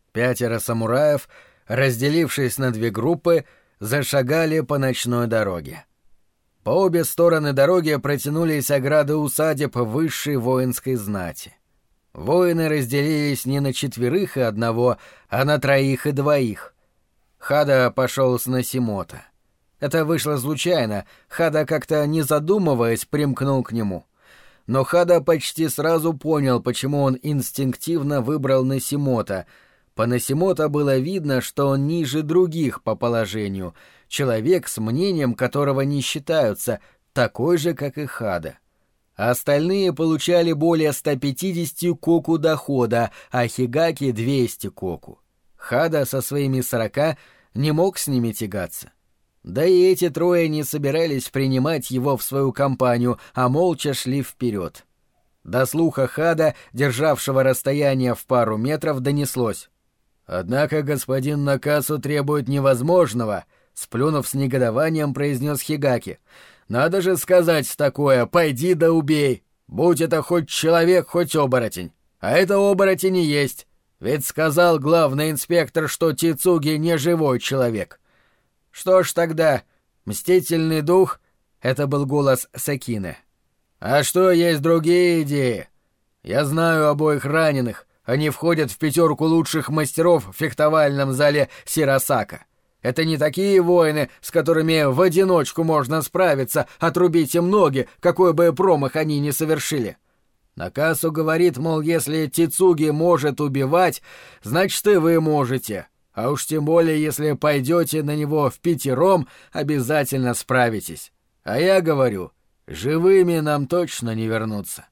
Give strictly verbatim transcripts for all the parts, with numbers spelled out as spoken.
Пятеро самураев, разделившись на две группы, зашагали по ночной дороге. По обе стороны дороги протянулись ограды усадеб высшей воинской знати. Воины разделились не на четверых и одного, а на троих и двоих. Хада пошел с Насимото. Это вышло случайно, Хада, как-то не задумываясь, примкнул к нему. Но Хада почти сразу понял, почему он инстинктивно выбрал Насимото. По Насимото было видно, что он ниже других по положению, человек, с мнением которого не считаются, такой же, как и Хада. А остальные получали более ста пятидесяти коку дохода, а Хигаки — двести коку. Хада со своими сорока не мог с ними тягаться. Да и эти трое не собирались принимать его в свою компанию, а молча шли вперед. До слуха Хада, державшего расстояние в пару метров, донеслось: «Однако господин Накасу требует невозможного», — сплюнув с негодованием, произнес Хигаки. «Надо же сказать такое: пойди да убей! Будь это хоть человек, хоть оборотень. А это оборотень и есть. Ведь сказал главный инспектор, что Тицуги не живой человек». «Что ж тогда, мстительный дух?» — это был голос Сакины. «А что, есть другие идеи? Я знаю обоих раненых. Они входят в пятерку лучших мастеров в фехтовальном зале Сирасака. Это не такие воины, с которыми в одиночку можно справиться, отрубить им ноги, какой бы промах они ни совершили. Накасу говорит, мол, если Тицуги может убивать, значит и вы можете. А уж тем более, если пойдете на него впятером, обязательно справитесь. А я говорю, живыми нам точно не вернуться».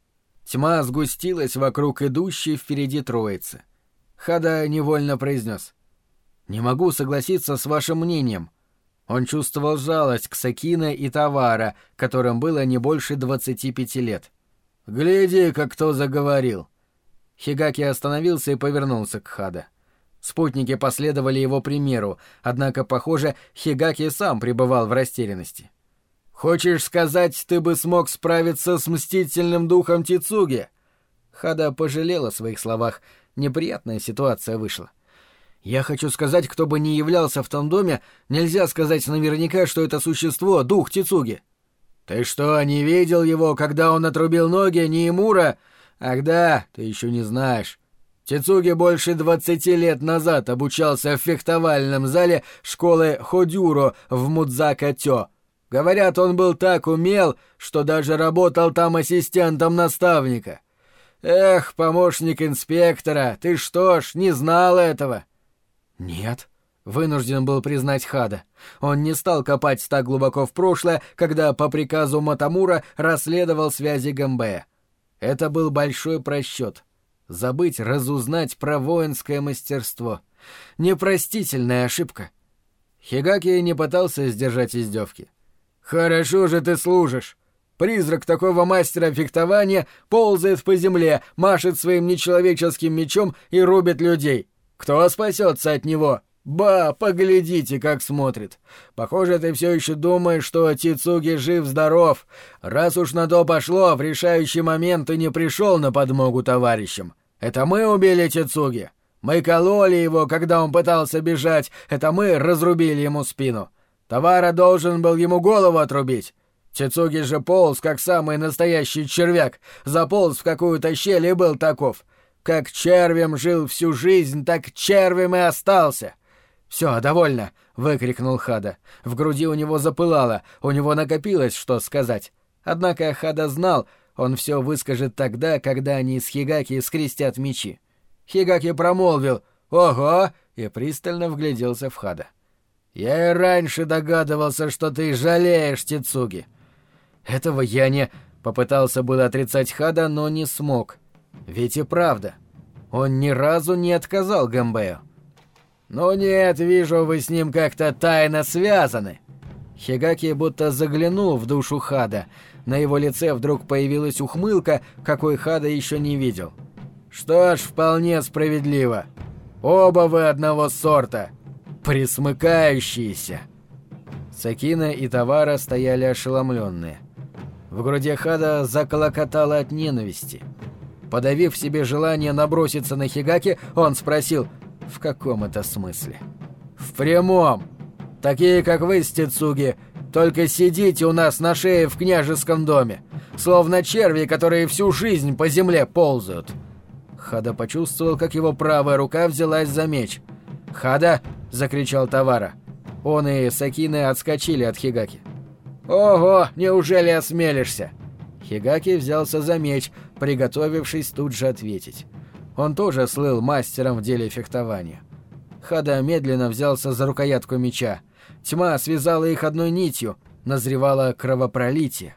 Тьма сгустилась вокруг идущей впереди троицы. Хада невольно произнес: «Не могу согласиться с вашим мнением». Он чувствовал жалость к Сакине и Тавара, которым было не больше двадцати пяти лет. «Гляди, как кто заговорил». Хигаки остановился и повернулся к Хада. Спутники последовали его примеру, однако, похоже, Хигаки сам пребывал в растерянности. «Хочешь сказать, ты бы смог справиться с мстительным духом Тицуги?» Хада пожалел о своих словах. Неприятная ситуация вышла. «Я хочу сказать, кто бы ни являлся в том доме, нельзя сказать наверняка, что это существо — дух Тицуги». «Ты что, не видел его, когда он отрубил ноги Ниимура? Ах да, ты еще не знаешь. Тицуги больше двадцати лет назад обучался в фехтовальном зале школы Ходюро в Мудзака-тё. Говорят, он был так умел, что даже работал там ассистентом наставника. Эх, помощник инспектора, ты что ж, не знал этого?» «Нет», — вынужден был признать Хада. Он не стал копать так глубоко в прошлое, когда по приказу Матамура расследовал связи Гэмбэя. Это был большой просчет. Забыть разузнать про воинское мастерство. Непростительная ошибка. Хигаки не пытался сдержать издевки. «Хорошо же ты служишь. Призрак такого мастера фехтования ползает по земле, машет своим нечеловеческим мечом и рубит людей. Кто спасется от него? Ба, поглядите, как смотрит. Похоже, ты все еще думаешь, что Тицуги жив-здоров. Раз уж на то пошло, в решающий момент ты не пришел на подмогу товарищам. Это мы убили Тицуги. Мы кололи его, когда он пытался бежать. Это мы разрубили ему спину. Тавара должен был ему голову отрубить. Тицуги же полз, как самый настоящий червяк, заполз в какую-то щель и был таков. Как червем жил всю жизнь, так червем и остался». «Все, довольно!» — выкрикнул Хада. В груди у него запылало, у него накопилось, что сказать. Однако Хада знал, он все выскажет тогда, когда они с Хигаки скрестят мечи. Хигаки промолвил «Ого!» и пристально вгляделся в Хада. «Я и раньше догадывался, что ты жалеешь Тицуги». «Этого я не...» — попытался было отрицать Хада, но не смог. Ведь и правда, он ни разу не отказал Гэмбэю. «Ну нет, вижу, вы с ним как-то тайно связаны». Хигаки будто заглянул в душу Хада. На его лице вдруг появилась ухмылка, какой Хада еще не видел. «Что ж, вполне справедливо. Оба вы одного сорта. Присмыкающиеся». Сакина и Тавара стояли ошеломленные. В груди Хада заколокотало от ненависти. Подавив в себе желание наброситься на Хигаки, он спросил: В каком это смысле? В прямом. Такие, как вы, Стецуги, только сидите у нас на шее в княжеском доме, словно черви, которые всю жизнь по земле ползают. Хада почувствовал, как его правая рука взялась за меч. «Хада!» — закричал Тавара. Он и Сакины отскочили от Хигаки. «Ого, неужели осмелишься?» Хигаки взялся за меч, приготовившись тут же ответить. Он тоже слыл мастером в деле фехтования. Хада медленно взялся за рукоятку меча. Тьма связала их одной нитью, назревало кровопролитие.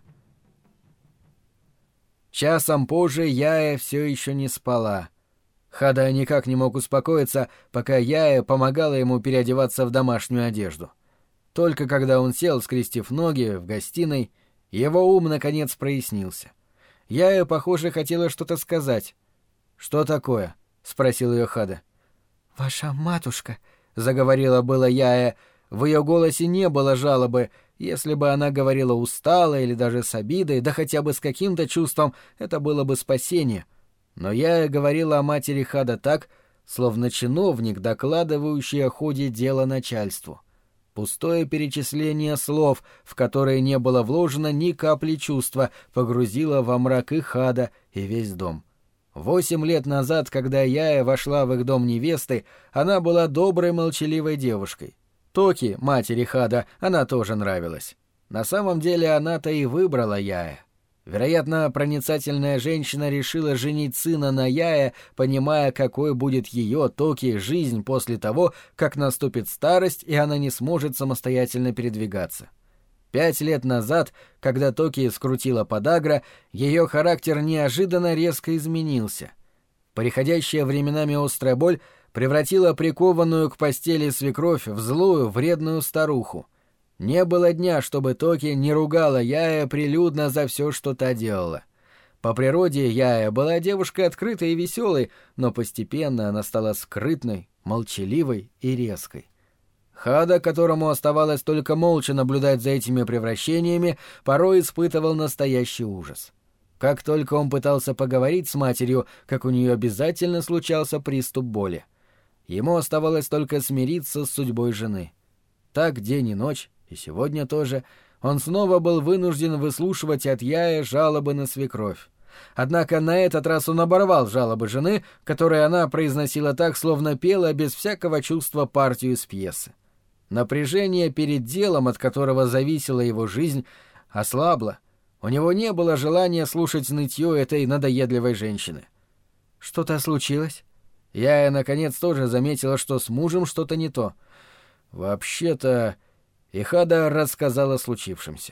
Часом позже Яя все еще не спала. Хада никак не мог успокоиться, пока Яя помогала ему переодеваться в домашнюю одежду. Только когда он сел, скрестив ноги, в гостиной, его ум наконец прояснился. Яя, похоже, хотела что-то сказать. «Что такое?» — спросил ее Хада. «Ваша матушка», — заговорила было Яя. В ее голосе не было жалобы. Если бы она говорила устало или даже с обидой, да хотя бы с каким-то чувством, это было бы спасение. Но Яя говорила о матери Хада так, словно чиновник, докладывающий о ходе дела начальству. Пустое перечисление слов, в которые не было вложено ни капли чувства, погрузило во мрак и Хада, и весь дом. Восемь лет назад, когда Яя вошла в их дом невесты, она была доброй, молчаливой девушкой. Токи, матери Хада, она тоже нравилась. На самом деле она-то и выбрала Яя. Вероятно, проницательная женщина решила женить сына на Яе, понимая, какой будет ее, Токи, жизнь после того, как наступит старость, и она не сможет самостоятельно передвигаться. Пять лет назад, когда Токи скрутила подагра, ее характер неожиданно резко изменился. Приходящая временами острая боль превратила прикованную к постели свекровь в злую, вредную старуху. Не было дня, чтобы Токи не ругала Яя прилюдно за все, что та делала. По природе Яя была девушкой открытой и веселой, но постепенно она стала скрытной, молчаливой и резкой. Хада, которому оставалось только молча наблюдать за этими превращениями, порой испытывал настоящий ужас. Как только он пытался поговорить с матерью, как у нее обязательно случался приступ боли. Ему оставалось только смириться с судьбой жены. Так день и ночь, и сегодня тоже, он снова был вынужден выслушивать от Яя жалобы на свекровь. Однако на этот раз он оборвал жалобы жены, которые она произносила так, словно пела без всякого чувства партию из пьесы. Напряжение перед делом, от которого зависела его жизнь, ослабло. У него не было желания слушать нытье этой надоедливой женщины. «Что-то случилось?» Яя, наконец, тоже заметила, что с мужем что-то не то. «Вообще-то...» И Хада рассказала о случившемся.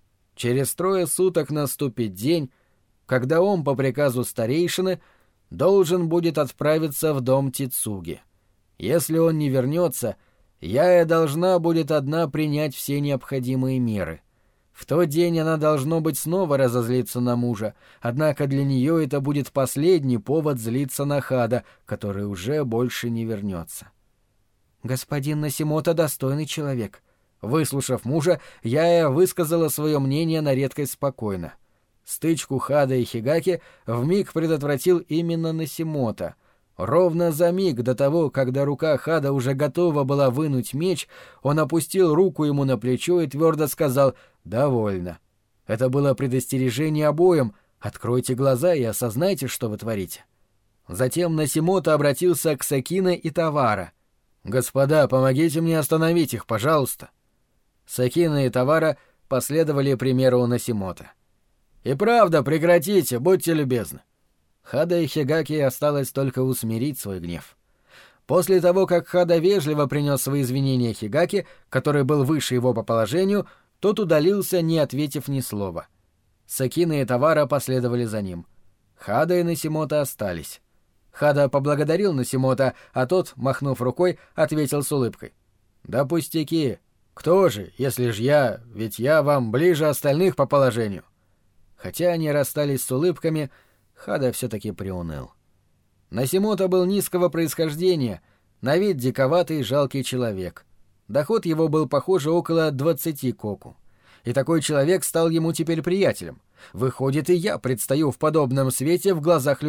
Через трое суток наступит день, когда он, по приказу старейшины, должен будет отправиться в дом Тицуги. Если он не вернется, Яя должна будет одна принять все необходимые меры. В тот день она, должно быть, снова разозлиться на мужа, однако для нее это будет последний повод злиться на Хада, который уже больше не вернется. «Господин Насимото достойный человек». Выслушав мужа, Яя высказала свое мнение на редкость спокойно. Стычку Хада и Хигаки вмиг предотвратил именно Насимото. Ровно за миг до того, когда рука Хада уже готова была вынуть меч, он опустил руку ему на плечо и твердо сказал «Довольно». Это было предостережение обоим: «Откройте глаза и осознайте, что вы творите». Затем Насимото обратился к Сакине и Тавара. «Господа, помогите мне остановить их, пожалуйста». Сакина и Тавара последовали примеру Насимото. «И правда, прекратите, будьте любезны». Хада и Хигаки осталось только усмирить свой гнев. После того, как Хада вежливо принес свои извинения Хигаки, который был выше его по положению, тот удалился, не ответив ни слова. Сакина и Тавара последовали за ним. Хада и Насимото остались. Хада поблагодарил Насимото, а тот, махнув рукой, ответил с улыбкой: «Да пустяки. Кто же, если ж я, ведь я вам ближе остальных по положению». Хотя они расстались с улыбками, Хада все-таки приуныл. Насимото был низкого происхождения, на вид диковатый жалкий человек. Доход его был, похоже, около двадцати коку. И такой человек стал ему теперь приятелем. Выходит, и я предстаю в подобном свете в глазах людей.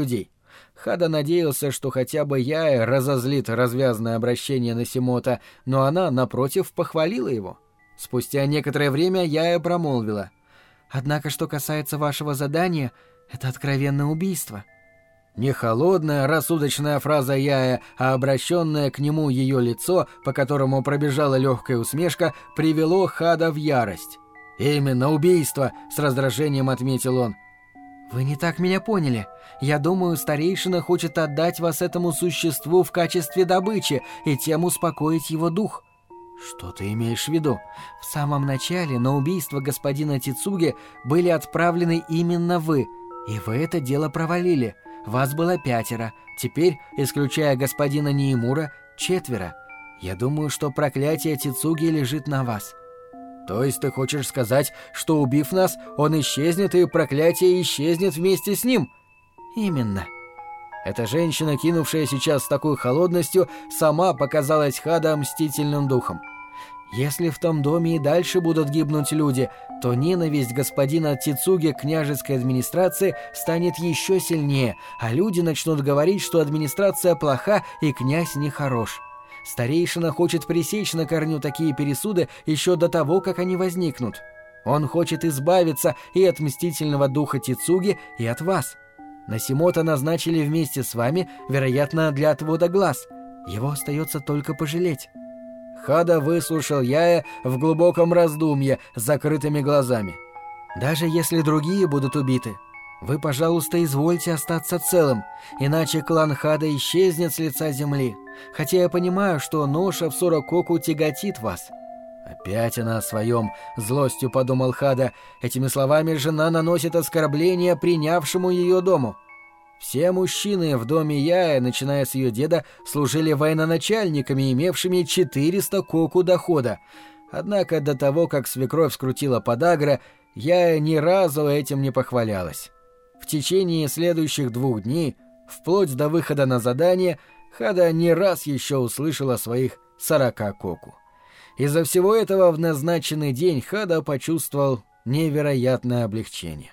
Хада надеялся, что хотя бы Яя разозлит развязное обращение Насимота, но она, напротив, похвалила его. Спустя некоторое время Яя промолвила: «Однако, что касается вашего задания, это откровенное убийство». Не холодная, рассудочная фраза Яя, а обращенное к нему ее лицо, по которому пробежала легкая усмешка, привело Хада в ярость. «Именно убийство!» — с раздражением отметил он. «Вы не так меня поняли. Я думаю, старейшина хочет отдать вас этому существу в качестве добычи и тем успокоить его дух». «Что ты имеешь в виду?» «В самом начале на убийство господина Тицуги были отправлены именно вы, и вы это дело провалили. Вас было пятеро, теперь, исключая господина Ниимура, четверо. Я думаю, что проклятие Тицуги лежит на вас». «То есть ты хочешь сказать, что, убив нас, он исчезнет, и проклятие исчезнет вместе с ним?» «Именно». Эта женщина, кинувшая сейчас с такой холодностью, сама показалась Хада мстительным духом. «Если в том доме и дальше будут гибнуть люди, то ненависть господина Тицуги к княжеской администрации станет еще сильнее, а люди начнут говорить, что администрация плоха и князь нехорош. Старейшина хочет пресечь на корню такие пересуды еще до того, как они возникнут. Он хочет избавиться и от мстительного духа Тицуги, и от вас. Насимота назначили вместе с вами, вероятно, для отвода глаз. Его остается только пожалеть». Хада выслушал Яя в глубоком раздумье с закрытыми глазами. «Даже если другие будут убиты, вы, пожалуйста, извольте остаться целым, иначе клан Хада исчезнет с лица земли, хотя я понимаю, что ноша в Сорококу тяготит вас». «Опять она о своем», — злостью подумал Хада. Этими словами жена наносит оскорбление принявшему ее дому. Все мужчины в доме Яя, начиная с ее деда, служили военачальниками, имевшими четыреста коку дохода. Однако до того, как свекровь скрутила подагра, Яя ни разу этим не похвалялась. В течение следующих двух дней, вплоть до выхода на задание, Хада не раз еще услышала своих сорока коку. Из-за всего этого в назначенный день Хада почувствовал невероятное облегчение.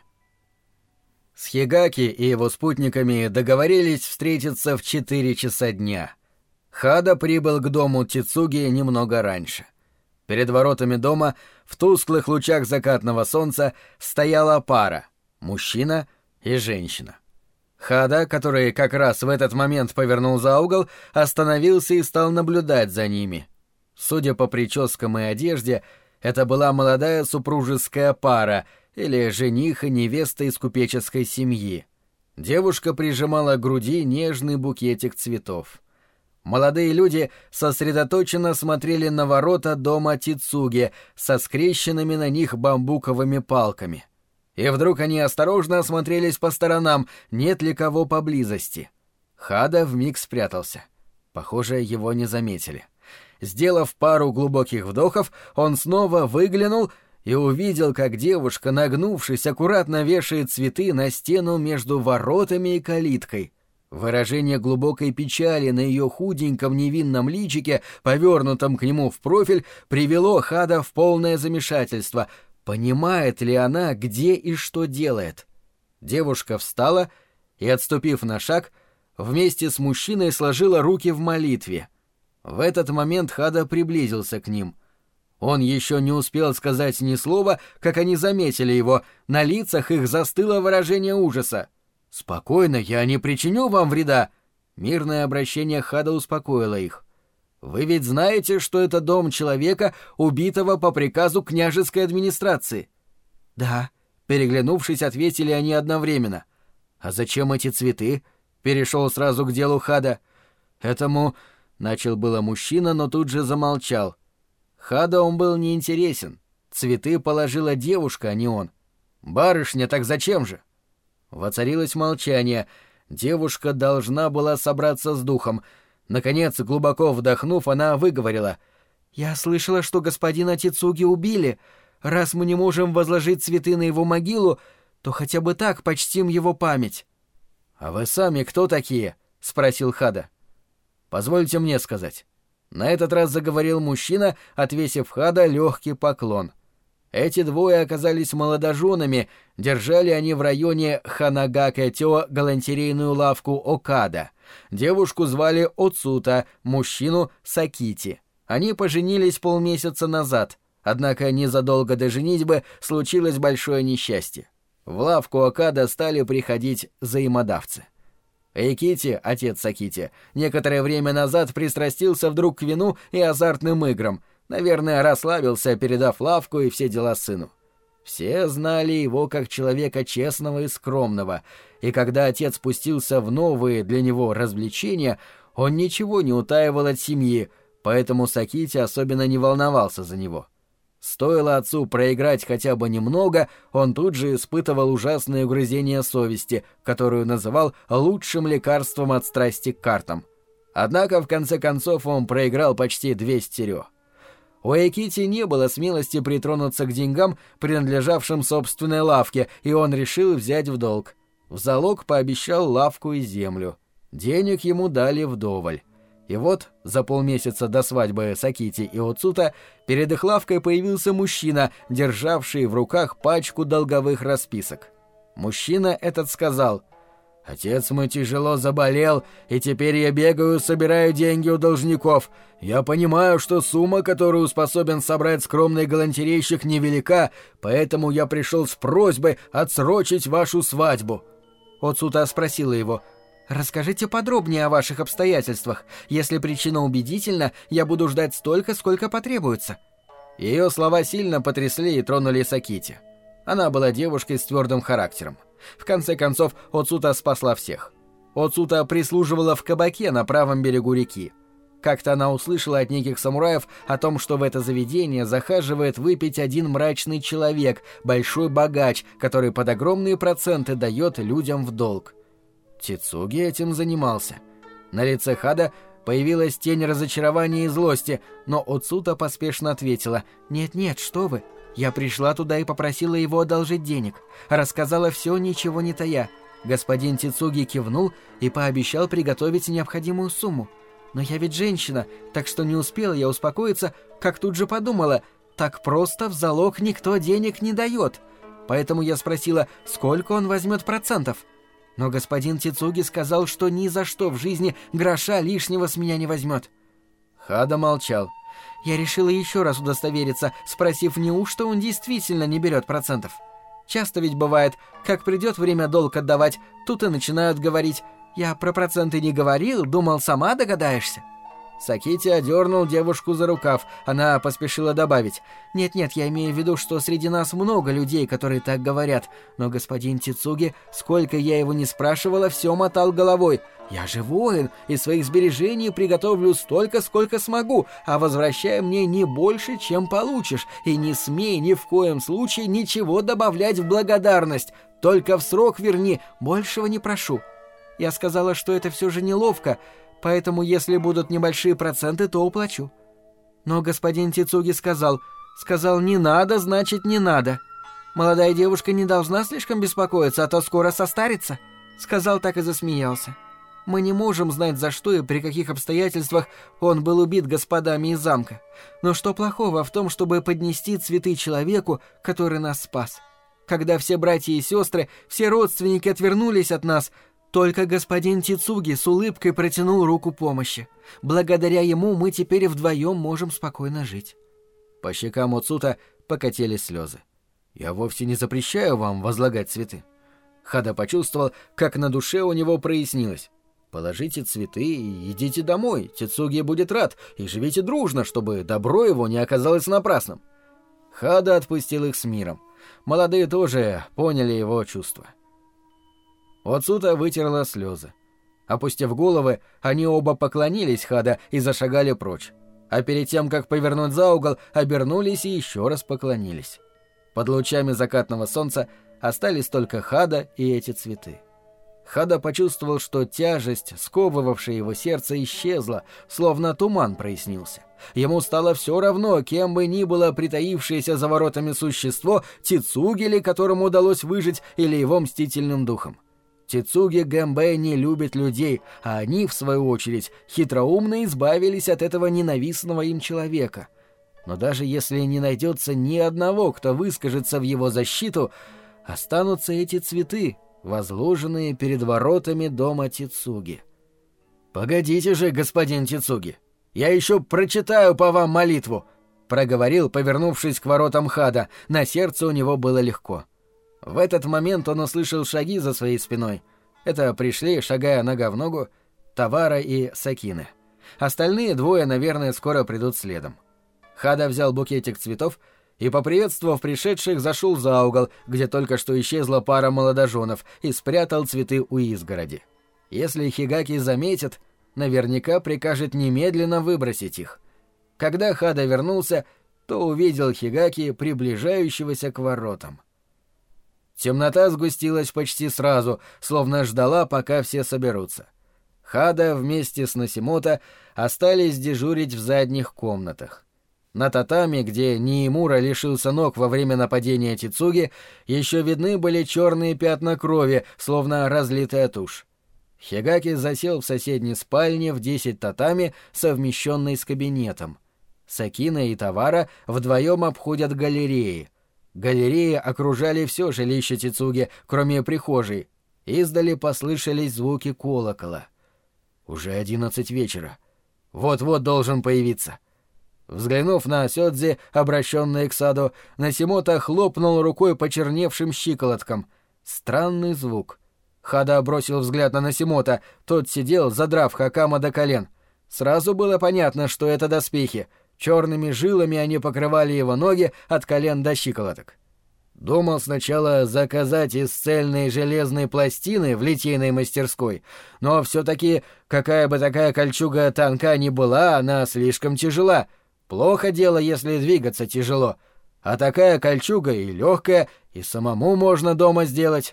С Хигаки и его спутниками договорились встретиться в четыре часа дня. Хада прибыл к дому Тицуги немного раньше. Перед воротами дома в тусклых лучах закатного солнца стояла пара — мужчина и женщина. Хада, который как раз в этот момент повернул за угол, остановился и стал наблюдать за ними. Судя по прическам и одежде, это была молодая супружеская пара или жених и невеста из купеческой семьи. Девушка прижимала к груди нежный букетик цветов. Молодые люди сосредоточенно смотрели на ворота дома Тицуги со скрещенными на них бамбуковыми палками. И вдруг они осторожно осмотрелись по сторонам, нет ли кого поблизости. Хада вмиг спрятался. Похоже, его не заметили. Сделав пару глубоких вдохов, он снова выглянул и увидел, как девушка, нагнувшись, аккуратно вешает цветы на стену между воротами и калиткой. Выражение глубокой печали на ее худеньком невинном личике, повернутом к нему в профиль, привело Хада в полное замешательство. Понимает ли она, где и что делает? Девушка встала и, отступив на шаг, вместе с мужчиной сложила руки в молитве. В этот момент Хада приблизился к ним. Он еще не успел сказать ни слова, как они заметили его. На лицах их застыло выражение ужаса. «Спокойно, я не причиню вам вреда». Мирное обращение Хада успокоило их. «Вы ведь знаете, что это дом человека, убитого по приказу княжеской администрации?» «Да», — переглянувшись, ответили они одновременно. «А зачем эти цветы?» — перешел сразу к делу Хада. «Этому...» — начал было мужчина, но тут же замолчал. Хада он был неинтересен. Цветы положила девушка, а не он. «Барышня, так зачем же?» Воцарилось молчание. Девушка должна была собраться с духом. Наконец, глубоко вдохнув, она выговорила: «Я слышала, что господина Тицуги убили. Раз мы не можем возложить цветы на его могилу, то хотя бы так почтим его память». «А вы сами кто такие?» — спросил Хада. «Позвольте мне сказать». На этот раз заговорил мужчина, отвесив Хада легкий поклон. Эти двое оказались молодоженами, держали они в районе Ханагакэ-тё галантерейную лавку Окада. Девушку звали Оцута, мужчину — Сакити. Они поженились полмесяца назад, однако незадолго до женитьбы случилось большое несчастье. В лавку Окада стали приходить взаимодавцы. Эйкити, отец Сакити, некоторое время назад пристрастился вдруг к вину и азартным играм, наверное, расслабился, передав лавку и все дела сыну. Все знали его как человека честного и скромного, и когда отец спустился в новые для него развлечения, он ничего не утаивал от семьи, поэтому Сакити особенно не волновался за него. Стоило отцу проиграть хотя бы немного, он тут же испытывал ужасное угрызение совести, которую называл лучшим лекарством от страсти к картам. Однако, в конце концов, он проиграл почти двести рё. У Эйкити не было смелости притронуться к деньгам, принадлежавшим собственной лавке, и он решил взять в долг. В залог пообещал лавку и землю. Денег ему дали вдоволь. И вот, за полмесяца до свадьбы Сакити и Оцута, перед их лавкой появился мужчина, державший в руках пачку долговых расписок. Мужчина этот сказал: «Отец мой тяжело заболел, и теперь я бегаю, собираю деньги у должников. Я понимаю, что сумма, которую способен собрать скромный галантерейщик, невелика, поэтому я пришел с просьбой отсрочить вашу свадьбу». Оцута спросила его: «Расскажите подробнее о ваших обстоятельствах. Если причина убедительна, я буду ждать столько, сколько потребуется». Ее слова сильно потрясли и тронули Сакити. Она была девушкой с твердым характером. В конце концов, Оцута спасла всех. Оцута прислуживала в кабаке на правом берегу реки. Как-то она услышала от неких самураев о том, что в это заведение захаживает выпить один мрачный человек, большой богач, который под огромные проценты дает людям в долг. Тицуги этим занимался. На лице Хада появилась тень разочарования и злости, но Оцута поспешно ответила: «Нет-нет, что вы. Я пришла туда и попросила его одолжить денег. Рассказала все, ничего не тая. Господин Тицуги кивнул и пообещал приготовить необходимую сумму. Но я ведь женщина, так что не успела я успокоиться, как тут же подумала: так просто в залог никто денег не дает. Поэтому я спросила, сколько он возьмет процентов. Но господин Тицуги сказал, что ни за что в жизни гроша лишнего с меня не возьмет». Хада молчал. Я решила еще раз удостовериться, спросив, неужто он действительно не берет процентов. Часто ведь бывает, как придет время долг отдавать, тут и начинают говорить: «Я про проценты не говорил, думал, сама догадаешься». Сакити одернул девушку за рукав. Она поспешила добавить: «Нет-нет, я имею в виду, что среди нас много людей, которые так говорят. Но господин Тицуги, сколько я его не спрашивала, все мотал головой. Я же воин, и своих сбережений приготовлю столько, сколько смогу, а возвращай мне не больше, чем получишь. И не смей ни в коем случае ничего добавлять в благодарность. Только в срок верни, большего не прошу». Я сказала, что это все же неловко, поэтому если будут небольшие проценты, то уплачу. Но господин Тицуги сказал, сказал, не надо, значит не надо. Молодая девушка не должна слишком беспокоиться, а то скоро состарится. Сказал так и засмеялся. Мы не можем знать, за что и при каких обстоятельствах он был убит господами из замка. Но что плохого в том, чтобы поднести цветы человеку, который нас спас? Когда все братья и сестры, все родственники отвернулись от нас, только господин Тицуги с улыбкой протянул руку помощи. Благодаря ему мы теперь вдвоем можем спокойно жить». По щекам Оцута покатились слезы. «Я вовсе не запрещаю вам возлагать цветы». Хада почувствовал, как на душе у него прояснилось. «Положите цветы и идите домой. Тицуги будет рад, и живите дружно, чтобы добро его не оказалось напрасным». Хада отпустил их с миром. Молодые тоже поняли его чувства. Оцута вытерла слезы. Опустив головы, они оба поклонились Хада и зашагали прочь. А перед тем, как повернуть за угол, обернулись и еще раз поклонились. Под лучами закатного солнца остались только Хада и эти цветы. Хада почувствовал, что тяжесть, сковывавшая его сердце, исчезла, словно туман прояснился. Ему стало все равно, кем бы ни было притаившееся за воротами существо, Тицуги ли, которому удалось выжить, или его мстительным духом. Тицуги Гэмбэй не любит людей, а они, в свою очередь, хитроумно избавились от этого ненавистного им человека. Но даже если не найдется ни одного, кто выскажется в его защиту, останутся эти цветы, возложенные перед воротами дома Тицуги. «Погодите же, господин Тицуги, я еще прочитаю по вам молитву», — проговорил, повернувшись к воротам Хада. На сердце у него было легко. В этот момент он услышал шаги за своей спиной. Это пришли, шагая нога в ногу, Тавара и Сакине. Остальные двое, наверное, скоро придут следом. Хада взял букетик цветов и, поприветствовав пришедших, зашел за угол, где только что исчезла пара молодоженов, и спрятал цветы у изгороди. Если Хигаки заметит, наверняка прикажет немедленно выбросить их. Когда Хада вернулся, то увидел Хигаки, приближающегося к воротам. Темнота сгустилась почти сразу, словно ждала, пока все соберутся. Хада вместе с Насимото остались дежурить в задних комнатах. На татами, где Ниимура лишился ног во время нападения Тицуги, еще видны были черные пятна крови, словно разлитая тушь. Хигаки засел в соседней спальне в десять татами, совмещенной с кабинетом. Сакина и Тавара вдвоем обходят галереи. Галереи окружали все жилище Тицуги, кроме прихожей. Издали послышались звуки колокола. Уже одиннадцать вечера. Вот-вот должен появиться. Взглянув на Сёдзи, обращенные к саду, Насимото хлопнул рукой почерневшим щиколоткам. Странный звук. Хада бросил взгляд на Насимото, тот сидел, задрав хакама до колен. Сразу было понятно, что это доспехи. Черными жилами они покрывали его ноги от колен до щиколоток. Думал сначала заказать из цельной железной пластины в литейной мастерской, но все-таки, какая бы такая кольчуга тонка ни была, она слишком тяжела. Плохо дело, если двигаться тяжело. А такая кольчуга и легкая, и самому можно дома сделать.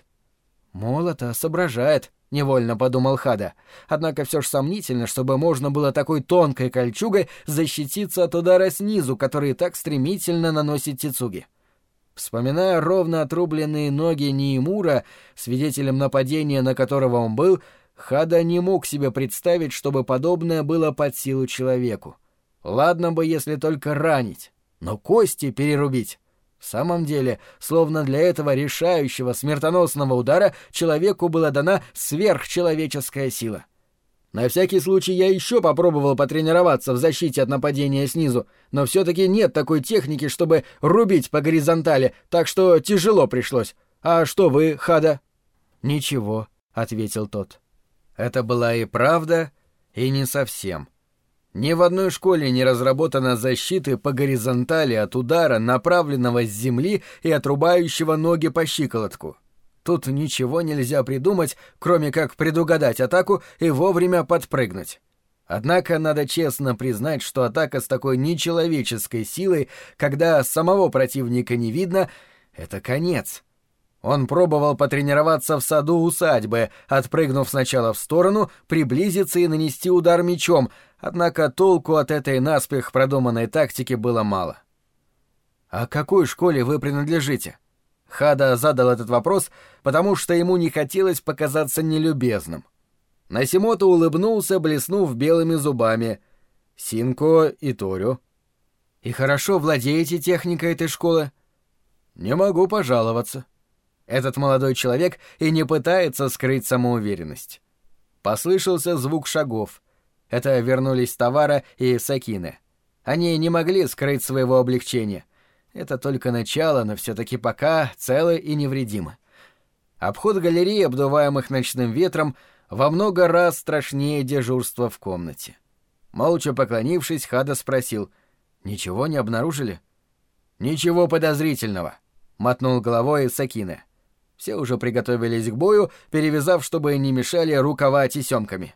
Молото соображает, — невольно подумал Хада. Однако все ж сомнительно, чтобы можно было такой тонкой кольчугой защититься от удара снизу, который так стремительно наносит Тицуги. Вспоминая ровно отрубленные ноги Ниимура, свидетелем нападения на которого он был, Хада не мог себе представить, чтобы подобное было под силу человеку. Ладно бы, если только ранить, но кости перерубить. В самом деле, словно для этого решающего смертоносного удара человеку была дана сверхчеловеческая сила. На всякий случай я еще попробовал потренироваться в защите от нападения снизу, но все-таки нет такой техники, чтобы рубить по горизонтали, так что тяжело пришлось. А что вы, Хада? — Ничего, — ответил тот. Это была и правда, и не совсем. Ни в одной школе не разработана защиты по горизонтали от удара, направленного с земли и отрубающего ноги по щиколотку. Тут ничего нельзя придумать, кроме как предугадать атаку и вовремя подпрыгнуть. Однако надо честно признать, что атака с такой нечеловеческой силой, когда самого противника не видно, — это конец. Он пробовал потренироваться в саду усадьбы, отпрыгнув сначала в сторону, приблизиться и нанести удар мечом, однако толку от этой наспех продуманной тактики было мало. «А к какой школе вы принадлежите?» Хада задал этот вопрос, потому что ему не хотелось показаться нелюбезным. Насимото улыбнулся, блеснув белыми зубами. «Синко и Торю». «И хорошо владеете техникой этой школы?» «Не могу пожаловаться». Этот молодой человек и не пытается скрыть самоуверенность. Послышался звук шагов. Это вернулись Тавара и Сакине. Они не могли скрыть своего облегчения. Это только начало, но все-таки пока целы и невредимы. Обход галереи, обдуваемых ночным ветром, во много раз страшнее дежурства в комнате. Молча поклонившись, Хада спросил: «Ничего не обнаружили?» «Ничего подозрительного», — мотнул головой Сакине. Все уже приготовились к бою, перевязав, чтобы не мешали рукава тесемками.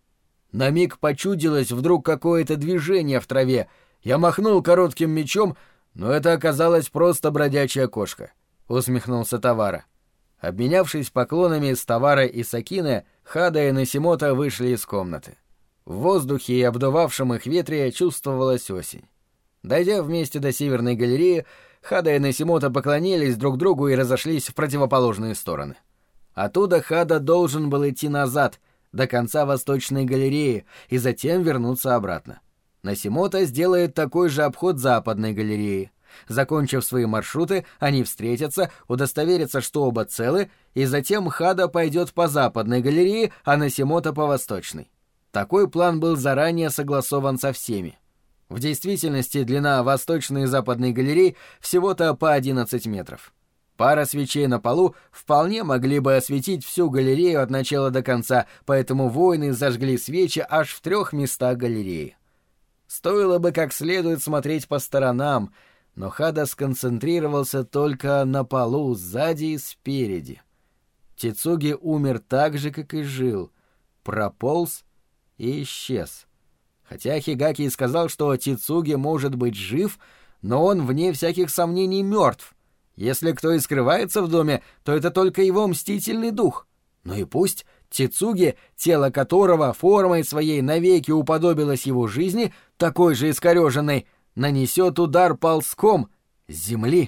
На миг почудилось вдруг какое-то движение в траве. Я махнул коротким мечом, но это оказалась просто бродячая кошка, — усмехнулся Тавара. Обменявшись поклонами с Тавара и Сакине, Хада и Насимото вышли из комнаты. В воздухе и обдувавшем их ветре чувствовалась осень. Дойдя вместе до Северной галереи, Хада и Насимото поклонились друг другу и разошлись в противоположные стороны. Оттуда Хада должен был идти назад, до конца Восточной галереи, и затем вернуться обратно. Насимото сделает такой же обход западной галереи. Закончив свои маршруты, они встретятся, удостоверятся, что оба целы, и затем Хада пойдет по западной галерее, а Насимото по восточной. Такой план был заранее согласован со всеми. В действительности длина восточной и западной галерей всего-то по одиннадцать метров. Пара свечей на полу вполне могли бы осветить всю галерею от начала до конца, поэтому воины зажгли свечи аж в трех местах галереи. Стоило бы как следует смотреть по сторонам, но Хада сконцентрировался только на полу сзади и спереди. Тицуги умер так же, как и жил, прополз и исчез. Хотя Хигаки и сказал, что Тицуги может быть жив, но он, вне всяких сомнений, мертв. Если кто и скрывается в доме, то это только его мстительный дух. Ну и пусть Тицуги, тело которого формой своей навеки уподобилось его жизни, такой же искореженной, нанесет удар ползком с земли.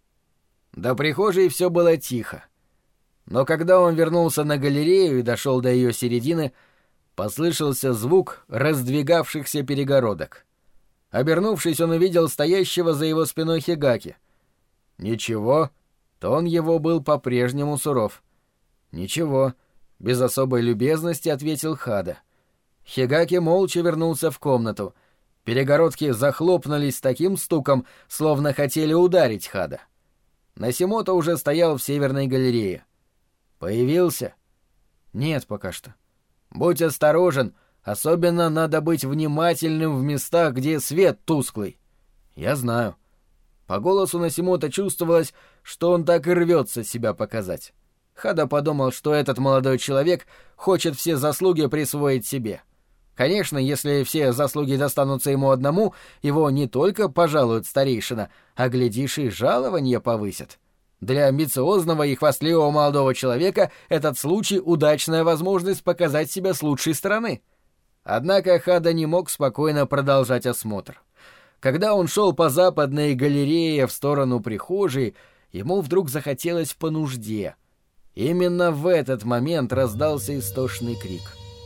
До прихожей все было тихо. Но когда он вернулся на галерею и дошел до ее середины, послышался звук раздвигавшихся перегородок. Обернувшись, он увидел стоящего за его спиной Хигаки. Ничего, тон его был по-прежнему суров. Ничего, без особой любезности ответил Хада. Хигаки молча вернулся в комнату. Перегородки захлопнулись с таким стуком, словно хотели ударить Хада. Насимото уже стоял в северной галерее. Появился? Нет, пока что. Будь осторожен, особенно надо быть внимательным в местах, где свет тусклый. Я знаю. По голосу Насимото чувствовалось, что он так и рвется себя показать. Хада подумал, что этот молодой человек хочет все заслуги присвоить себе. Конечно, если все заслуги достанутся ему одному, его не только пожалуют старейшина, а, глядишь, и жалование повысят. Для амбициозного и хвастливого молодого человека этот случай — удачная возможность показать себя с лучшей стороны. Однако Хада не мог спокойно продолжать осмотр. Когда он шел по западной галерее в сторону прихожей, ему вдруг захотелось по нужде. Именно в этот момент раздался истошный крик.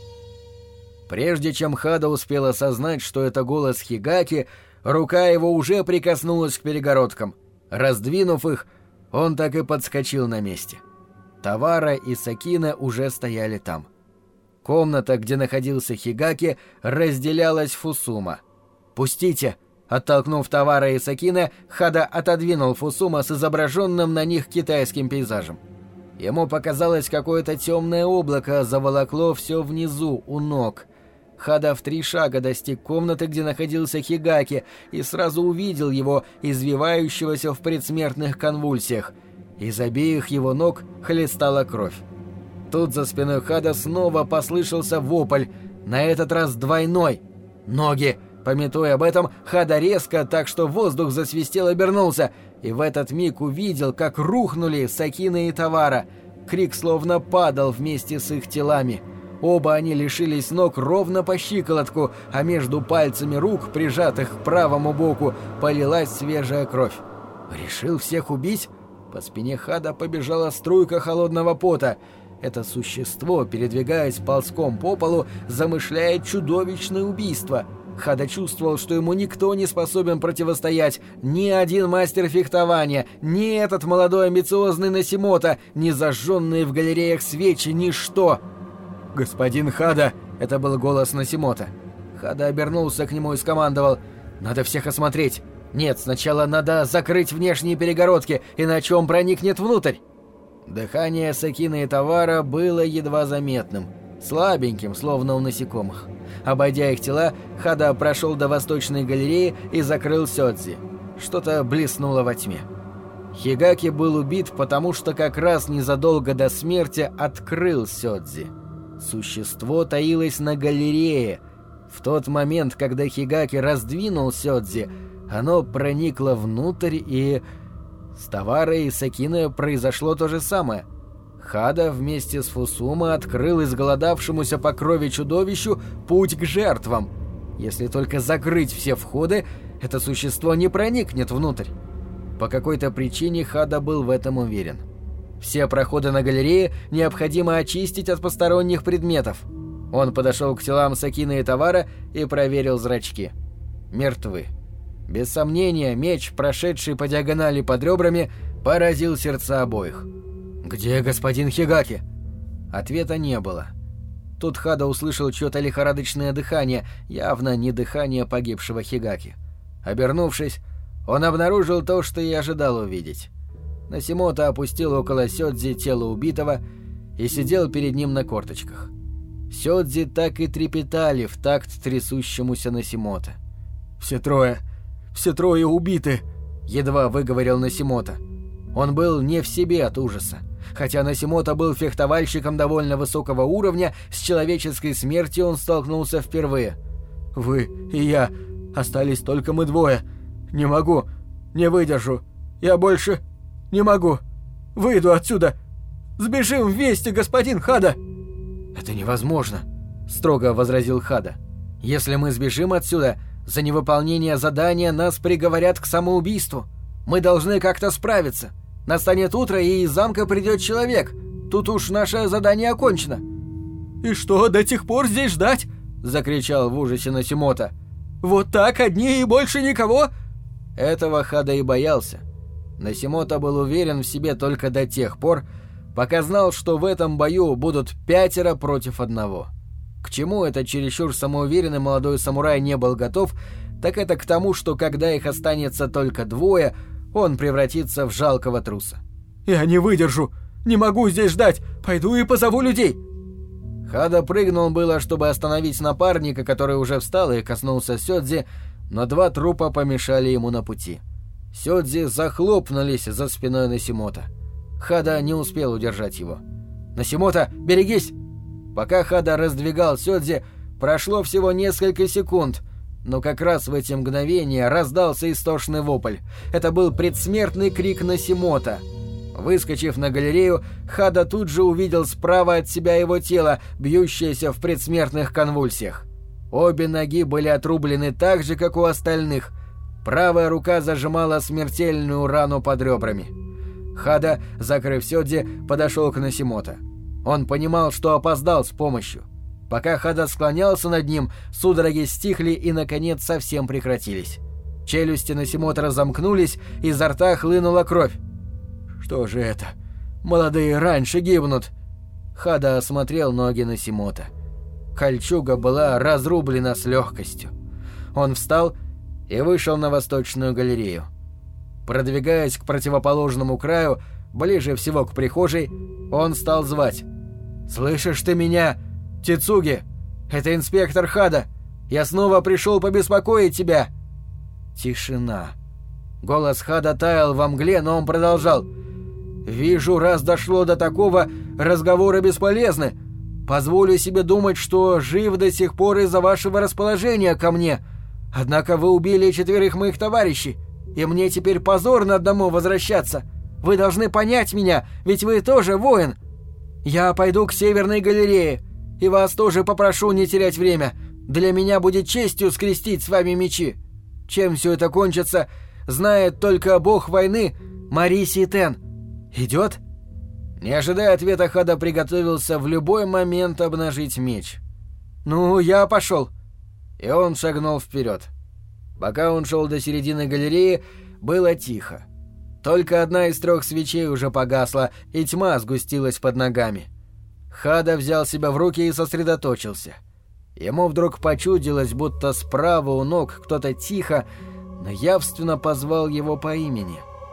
Прежде чем Хада успел осознать, что это голос Хигаки, рука его уже прикоснулась к перегородкам. Раздвинув их, он так и подскочил на месте. Тавара и Сакина уже стояли там. Комната, где находился Хигаки, разделялась Фусума. «Пустите!» Оттолкнув Тавара и Сакина, Хада отодвинул Фусума с изображенным на них китайским пейзажем. Ему показалось, какое-то темное облако заволокло все внизу, у ног. Хада в три шага достиг комнаты, где находился Хигаки, и сразу увидел его, извивающегося в предсмертных конвульсиях. Из обеих его ног хлестала кровь. Тут за спиной Хада снова послышался вопль, на этот раз двойной. «Ноги!» Памятуя об этом, Хада резко, так что воздух засвистел, обернулся, и в этот миг увидел, как рухнули Сакина и Тавара. Крик словно падал вместе с их телами. Оба они лишились ног ровно по щиколотку, а между пальцами рук, прижатых к правому боку, полилась свежая кровь. «Решил всех убить?» По спине Хада побежала струйка холодного пота. Это существо, передвигаясь ползком по полу, замышляет чудовищное убийство. Хада чувствовал, что ему никто не способен противостоять. Ни один мастер фехтования, ни этот молодой амбициозный Насимото, ни зажженные в галереях свечи, ничто. «Господин Хада!» — это был голос Насимото. Хада обернулся к нему и скомандовал: «Надо всех осмотреть. Нет, сначала надо закрыть внешние перегородки, иначе он проникнет внутрь». Дыхание Сакины и Тавара было едва заметным, слабеньким, словно у насекомых. Обойдя их тела, Хада прошел до восточной галереи и закрыл сёдзи. Что-то блеснуло во тьме. Хигаки был убит, потому что как раз незадолго до смерти открыл сёдзи. Существо таилось на галерее. В тот момент, когда Хигаки раздвинул сёдзи, оно проникло внутрь, и... С Таварой и Сакиной произошло то же самое. Хада вместе с Фусума открыл изголодавшемуся по крови чудовищу путь к жертвам. Если только закрыть все входы, это существо не проникнет внутрь. По какой-то причине Хада был в этом уверен. Все проходы на галерее необходимо очистить от посторонних предметов. Он подошел к телам Сакины и Тавара и проверил зрачки. мертвы. Без сомнения, меч, прошедший по диагонали под ребрами, поразил сердца обоих. «Где господин Хигаки?» Ответа не было. Тут Хада услышал чьё-то лихорадочное дыхание, явно не дыхание погибшего Хигаки. Обернувшись, он обнаружил то, что и ожидал увидеть. Насимото опустил около Сёдзи тело убитого и сидел перед ним на корточках. Сёдзи так и трепетали в такт трясущемуся Насимото. «Все трое, все трое убиты!» — едва выговорил Насимото. Он был не в себе от ужаса. Хотя Насимото был фехтовальщиком довольно высокого уровня, с человеческой смертью он столкнулся впервые. «Вы и я. Остались только мы двое. Не могу. Не выдержу. Я больше не могу. Выйду отсюда. Сбежим вместе, господин Хада!» «Это невозможно», — строго возразил Хада. «Если мы сбежим отсюда, за невыполнение задания нас приговорят к самоубийству. Мы должны как-то справиться. Настанет утро, и из замка придет человек. Тут уж наше задание окончено». «И что, до тех пор здесь ждать?» — закричал в ужасе Насимото. «Вот так, одни и больше никого?» Этого Хада и боялся. Насимото был уверен в себе только до тех пор, пока знал, что в этом бою будут пятеро против одного. К чему этот чересчур самоуверенный молодой самурай не был готов, так это к тому, что когда их останется только двое, он превратится в жалкого труса. «Я не выдержу! Не могу здесь ждать! Пойду и позову людей!» Хада прыгнул было, чтобы остановить напарника, который уже встал и коснулся Сёдзи, но два трупа помешали ему на пути. Сёдзи захлопнулись за спиной Насимото. Хада не успел удержать его. «Насимото, берегись!» Пока Хада раздвигал Сёдзи, прошло всего несколько секунд, но как раз в эти мгновения раздался истошный вопль. Это был предсмертный крик Насимото. Выскочив на галерею, Хада тут же увидел справа от себя его тело, бьющееся в предсмертных конвульсиях. Обе ноги были отрублены так же, как у остальных. Правая рука зажимала смертельную рану под ребрами. Хада, закрыв Сёдзи, подошел к Насимото. Он понимал, что опоздал с помощью. Пока Хада склонялся над ним, судороги стихли и, наконец, совсем прекратились. Челюсти Насимото разомкнулись, изо рта хлынула кровь. «Что же это? Молодые раньше гибнут!» Хада осмотрел ноги Насимото. Кольчуга была разрублена с легкостью. Он встал и вышел на восточную галерею. Продвигаясь к противоположному краю, ближе всего к прихожей, он стал звать. «Слышишь ты меня, Тицуги? Это инспектор Хада. Я снова пришел побеспокоить тебя». Тишина. Голос Хада таял во мгле, но он продолжал. «Вижу, раз дошло до такого, разговоры бесполезны. Позволю себе думать, что жив до сих пор из-за вашего расположения ко мне. Однако вы убили четверых моих товарищей, и мне теперь позорно одному возвращаться. Вы должны понять меня, ведь вы тоже воин. Я пойду к Северной галерее, и вас тоже попрошу не терять время. Для меня будет честью скрестить с вами мечи. Чем все это кончится, знает только бог войны Мариси Тен. Идет?» Не ожидая ответа, Хада приготовился в любой момент обнажить меч. «Ну, я пошел». И он шагнул вперед. Пока он шел до середины галереи, было тихо. Только одна из трех свечей уже погасла, и тьма сгустилась под ногами. Хада взял себя в руки и сосредоточился. Ему вдруг почудилось, будто справа у ног кто-то тихо, но явственно позвал его по имени.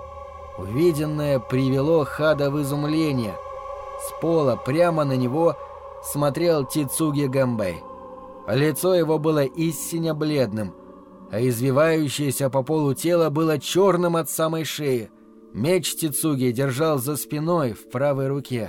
Увиденное привело Хада в изумление. С пола прямо на него смотрел Тицуги Гэмбэй. Лицо его было истинно бледным, а извивающееся по полу тело было черным от самой шеи. Меч Тицуги держал за спиной в правой руке.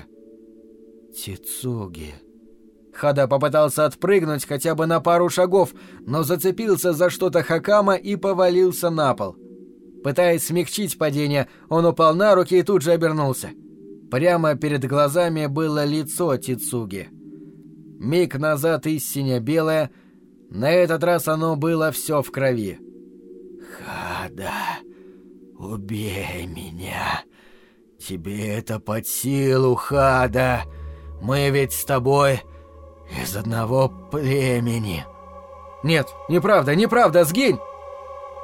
Тицуги. Хада попытался отпрыгнуть хотя бы на пару шагов, но зацепился за что-то Хакама и повалился на пол. Пытаясь смягчить падение, он упал на руки и тут же обернулся. Прямо перед глазами было лицо Тицуги. Миг назад истинно белое, на этот раз оно было все в крови. «Хада, убей меня. Тебе это под силу, Хада. Мы ведь с тобой из одного племени». «Нет, неправда, неправда, сгинь!»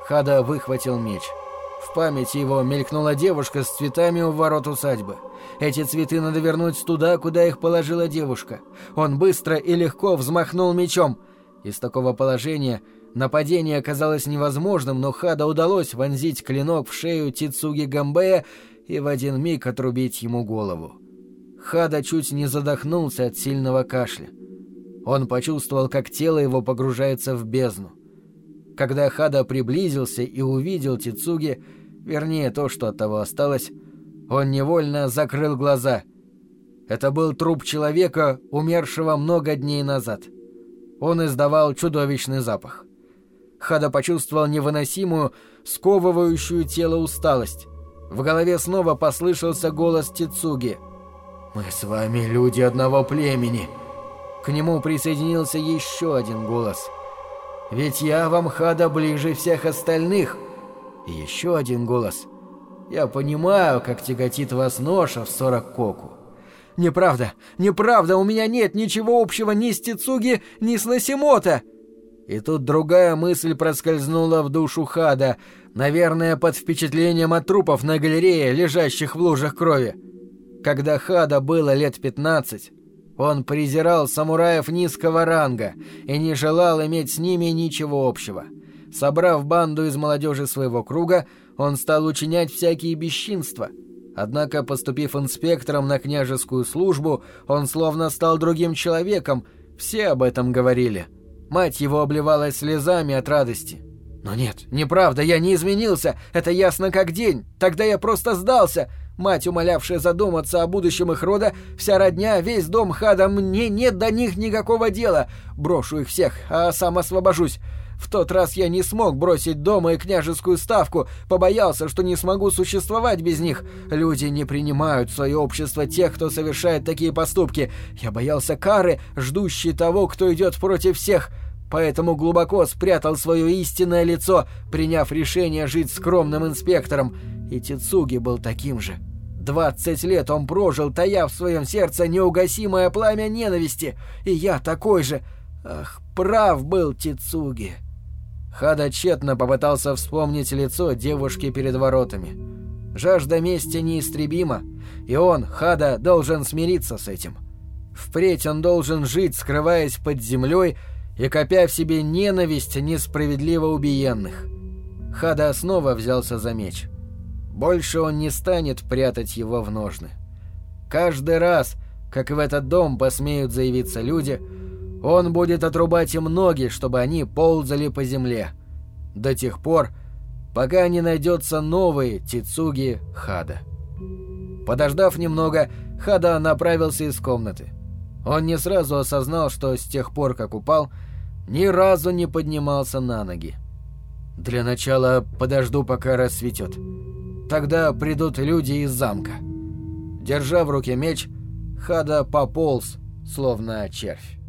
Хада выхватил меч. В памяти его мелькнула девушка с цветами у ворот усадьбы. Эти цветы надо вернуть туда, куда их положила девушка. Он быстро и легко взмахнул мечом. Из такого положения нападение оказалось невозможным, но Хада удалось вонзить клинок в шею Тицуги Гамбея и в один миг отрубить ему голову. Хада чуть не задохнулся от сильного кашля. Он почувствовал, как тело его погружается в бездну. Когда Хада приблизился и увидел Тицуги, вернее то, что от того осталось, он невольно закрыл глаза. Это был труп человека, умершего много дней назад. Он издавал чудовищный запах. Хада почувствовал невыносимую, сковывающую тело усталость. В голове снова послышался голос Тицуги. «Мы с вами люди одного племени». К нему присоединился еще один голос. «Ведь я вам, Хада, ближе всех остальных». И еще один голос. «Я понимаю, как тяготит вас ноша в сорок коку». «Неправда, неправда, у меня нет ничего общего ни с Тицуги, ни с Насимото!» И тут другая мысль проскользнула в душу Хада, наверное, под впечатлением от трупов на галерее, лежащих в лужах крови. Когда Хада было лет пятнадцать, он презирал самураев низкого ранга и не желал иметь с ними ничего общего. Собрав банду из молодежи своего круга, он стал учинять всякие бесчинства. Однако, поступив инспектором на княжескую службу, он словно стал другим человеком, все об этом говорили. Мать его обливалась слезами от радости. Но нет, неправда, я не изменился, это ясно как день, тогда я просто сдался. Мать, умолявшая задуматься о будущем их рода, вся родня, весь дом Хада, мне нет до них никакого дела. Брошу их всех, а сам освобожусь. В тот раз я не смог бросить дома и княжескую ставку, побоялся, что не смогу существовать без них. Люди не принимают в свое общество тех, кто совершает такие поступки. Я боялся кары, ждущей того, кто идет против всех. Поэтому глубоко спрятал свое истинное лицо, приняв решение жить скромным инспектором. И Тицуги был таким же. Двадцать лет он прожил, тая в своем сердце неугасимое пламя ненависти. И я такой же. Ах, прав был Тицуги. Хада тщетно попытался вспомнить лицо девушки перед воротами. Жажда мести неистребима, и он, Хада, должен смириться с этим. Впредь он должен жить, скрываясь под землей и копя в себе ненависть несправедливо убиенных. Хада снова взялся за меч. Больше он не станет прятать его в ножны. Каждый раз, как в этот дом посмеют заявиться люди, он будет отрубать им ноги, чтобы они ползали по земле. До тех пор, пока не найдется новый Тицуги Хада. Подождав немного, Хада направился из комнаты. Он не сразу осознал, что с тех пор, как упал, ни разу не поднимался на ноги. «Для начала подожду, пока рассветет. Тогда придут люди из замка». Держа в руке меч, Хада пополз, словно червь.